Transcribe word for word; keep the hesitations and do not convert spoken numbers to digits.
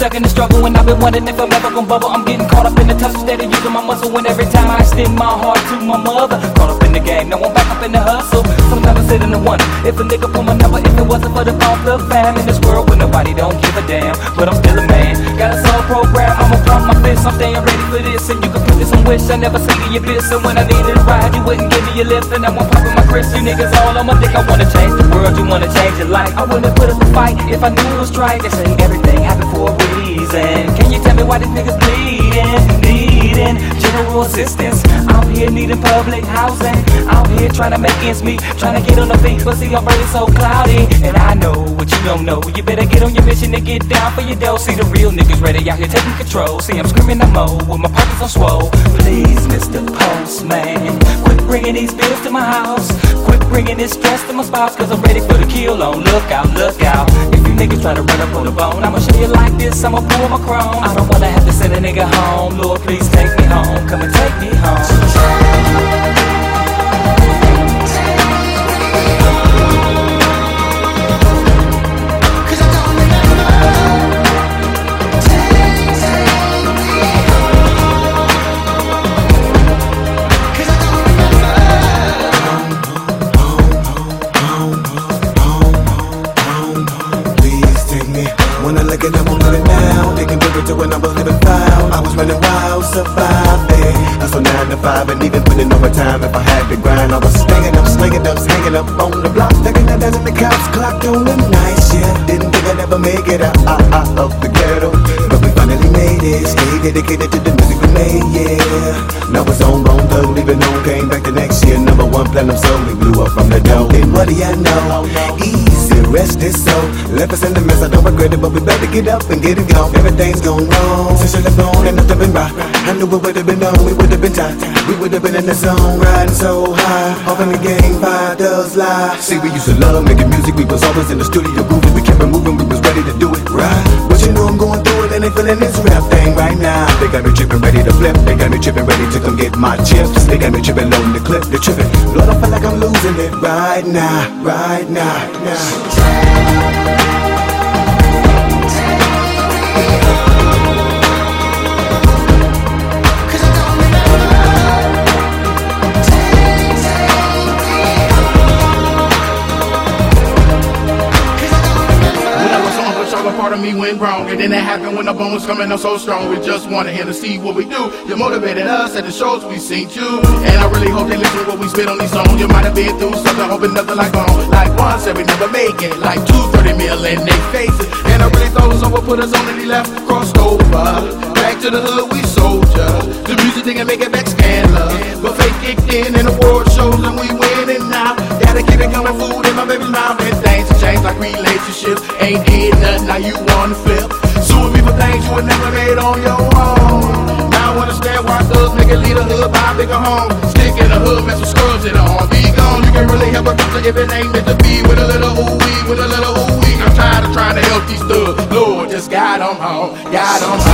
stuck in the struggle, and I've been wondering if I'm ever gonna bubble. I'm getting caught up in the tussle, steady using my muscle, and every time I extend my heart to my mother. Caught up in the game, now I'm back up in the hustle. Sometimes I sit in the wonder if a nigga pull my number, if it wasn't for the bump the fam in this world where nobody don't give a damn. But I'm still a man, got a soul program, I'ma pump my fist. I'm staying ready for this, and you can put this on wish. I never see the abyss, and when I needed a ride, you wouldn't give me a lift, and now I'm popping my Chris. You niggas all on my dick. I wanna change the world, you wanna change your life. I wouldn't put up a fight if I knew it was right. They say everything happened for a reason. Can you tell me why these niggas bleeding, needing general assistance? I'm here needing public housing. I'm here trying to make ends meet, trying to get on the feet, but see I'm really so cloudy. And I know what you don't know. You better get on your mission and get down for your dough. See the real niggas ready out here taking control. See I'm screaming I'm low with my pockets on swole. Please, Mister Postman, quit bringing these bills to my house. Quit bringing this stress to my spouse, cause I'm ready for the kill on. Look out, look out. If you niggas try to run up on the bone, I'ma show you like this, I'ma pull my chrome. I don't wanna have to send a nigga home. Lord, please take me home. Come and take me home. When I look at them, I'm living now. They can give it to when I was living foul. I was running wild, surviving. Hustle nine to five and even putting overtime if I had to grind. I was slinging up, slinging up, hanging up on the block. Looking at that in the cops clocked on the night shift. Didn't think I'd ever make it out, out, out of the ghetto, but we finally made it. Stay dedicated to the music we made, yeah. Now it's on, bone thug, leaving on. Came back the next year, number one platinum slowly blew up from the dough. Then what do you know? Easy, rest is so. Left us in the mess, I don't regret it, but we better get up and get it gone. Everything's gone wrong since you left on and nothing been right. I knew it would have been on, we would have been tight. We would have been in the zone, riding so high. Off in the game, fire does lie. See, we used to love making music, we was always in the studio grooving. We kept it moving, we was ready to do it right. But you know I'm going through it and they feeling this rap thing right now. They got me tripping, ready to flip. They got me tripping, ready to come get my chips. They got me tripping, loading the clip, they tripping. Lord, I feel like I'm losing it right now, right now, now. Part of me went wrong, and then that happened when the bone was coming up so strong. We just wanted him to see what we do. You motivated us at the shows we seen too, and I really hope they listen to what we spit on these songs. You might have been through something, hoping nothing like home. Like one said we never make it, like two thirty mil in they faces. And I really thought it was over, put us on and he left, crossed over. Back to the hood, we soldier. The music didn't make it back scandalous, but fate kicked in and the world shows and we winning now. Gotta keep it coming, food in my baby's mouth, and things have changed like relationships. Ain't did nothing, now you wanna flip. Suing me for things you would never made on your own. Now I understand why thugs make a lead a hood, buy a bigger home. Stick in the hood, mess with scrubs in the arm. Be gone, you can really help a doctor if it ain't meant to be. With a little ooh-wee, with a little ooh-wee. I'm tired of trying to help these thugs. Lord, just guide them home, guide them home.